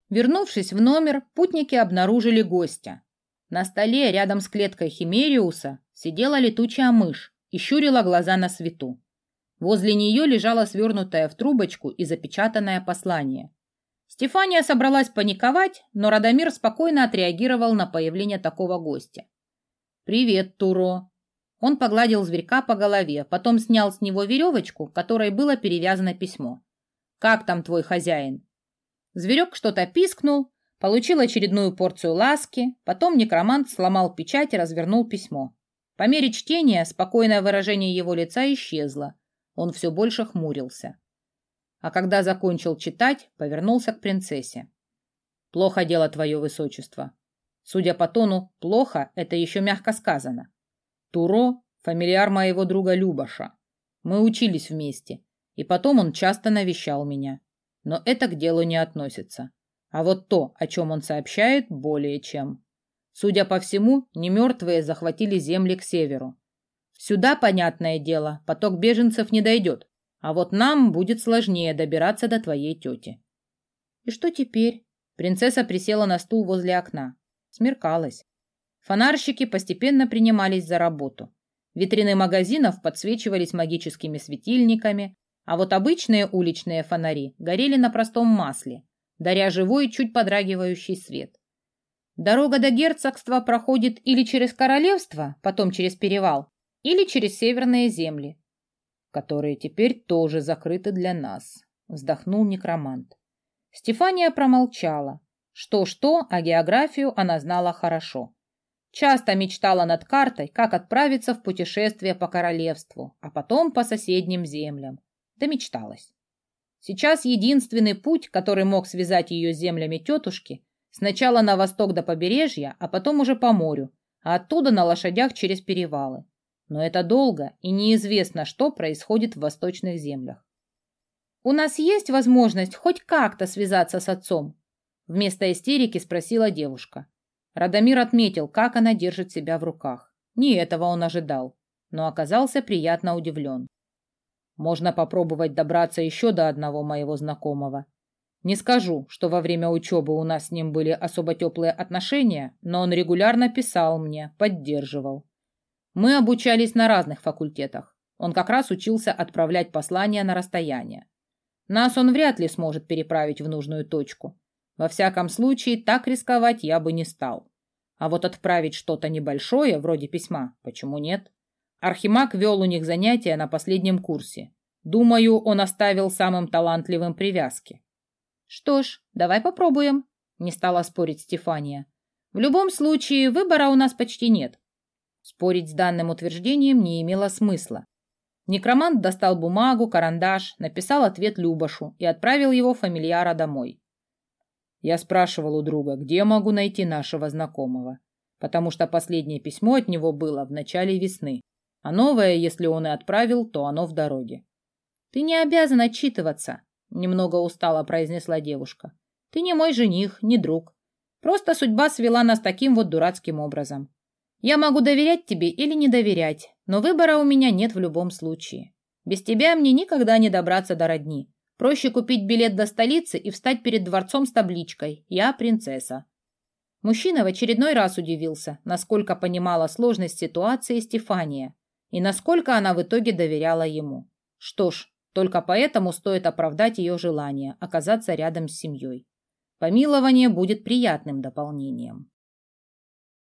Вернувшись в номер, путники обнаружили гостя. На столе рядом с клеткой Химериуса сидела летучая мышь и щурила глаза на свету. Возле нее лежало свернутое в трубочку и запечатанное послание. Стефания собралась паниковать, но Радомир спокойно отреагировал на появление такого гостя. «Привет, Туро!» Он погладил зверька по голове, потом снял с него веревочку, которой было перевязано письмо. «Как там твой хозяин?» Зверек что-то пискнул, получил очередную порцию ласки, потом некромант сломал печать и развернул письмо. По мере чтения спокойное выражение его лица исчезло. Он все больше хмурился. А когда закончил читать, повернулся к принцессе. «Плохо дело, твое высочество». Судя по тону, «плохо» — это еще мягко сказано. Туро — фамильяр моего друга Любаша. Мы учились вместе, и потом он часто навещал меня. Но это к делу не относится. А вот то, о чем он сообщает, более чем. Судя по всему, немертвые захватили земли к северу. Сюда, понятное дело, поток беженцев не дойдет, а вот нам будет сложнее добираться до твоей тети. И что теперь? Принцесса присела на стул возле окна. Смеркалось. Фонарщики постепенно принимались за работу. Витрины магазинов подсвечивались магическими светильниками, а вот обычные уличные фонари горели на простом масле, даря живой, чуть подрагивающий свет. Дорога до герцогства проходит или через королевство, потом через перевал, или через северные земли, которые теперь тоже закрыты для нас, вздохнул некромант. Стефания промолчала. Что-что, а географию она знала хорошо. Часто мечтала над картой, как отправиться в путешествие по королевству, а потом по соседним землям. Домечталась. Сейчас единственный путь, который мог связать ее с землями тетушки, сначала на восток до побережья, а потом уже по морю, а оттуда на лошадях через перевалы. Но это долго, и неизвестно, что происходит в восточных землях. «У нас есть возможность хоть как-то связаться с отцом?» Вместо истерики спросила девушка. Радомир отметил, как она держит себя в руках. Не этого он ожидал, но оказался приятно удивлен. «Можно попробовать добраться еще до одного моего знакомого. Не скажу, что во время учебы у нас с ним были особо теплые отношения, но он регулярно писал мне, поддерживал. Мы обучались на разных факультетах. Он как раз учился отправлять послания на расстояние. Нас он вряд ли сможет переправить в нужную точку. Во всяком случае, так рисковать я бы не стал. А вот отправить что-то небольшое, вроде письма, почему нет? Архимаг вел у них занятия на последнем курсе. Думаю, он оставил самым талантливым привязки». «Что ж, давай попробуем», — не стала спорить Стефания. «В любом случае, выбора у нас почти нет». Спорить с данным утверждением не имело смысла. Некромант достал бумагу, карандаш, написал ответ Любашу и отправил его фамильяра домой. Я спрашивал у друга, где могу найти нашего знакомого, потому что последнее письмо от него было в начале весны, а новое, если он и отправил, то оно в дороге. «Ты не обязан отчитываться», — немного устало произнесла девушка. «Ты не мой жених, не друг. Просто судьба свела нас таким вот дурацким образом. Я могу доверять тебе или не доверять, но выбора у меня нет в любом случае. Без тебя мне никогда не добраться до родни. Проще купить билет до столицы и встать перед дворцом с табличкой «Я принцесса». Мужчина в очередной раз удивился, насколько понимала сложность ситуации Стефания и насколько она в итоге доверяла ему. Что ж, только поэтому стоит оправдать ее желание оказаться рядом с семьей. Помилование будет приятным дополнением.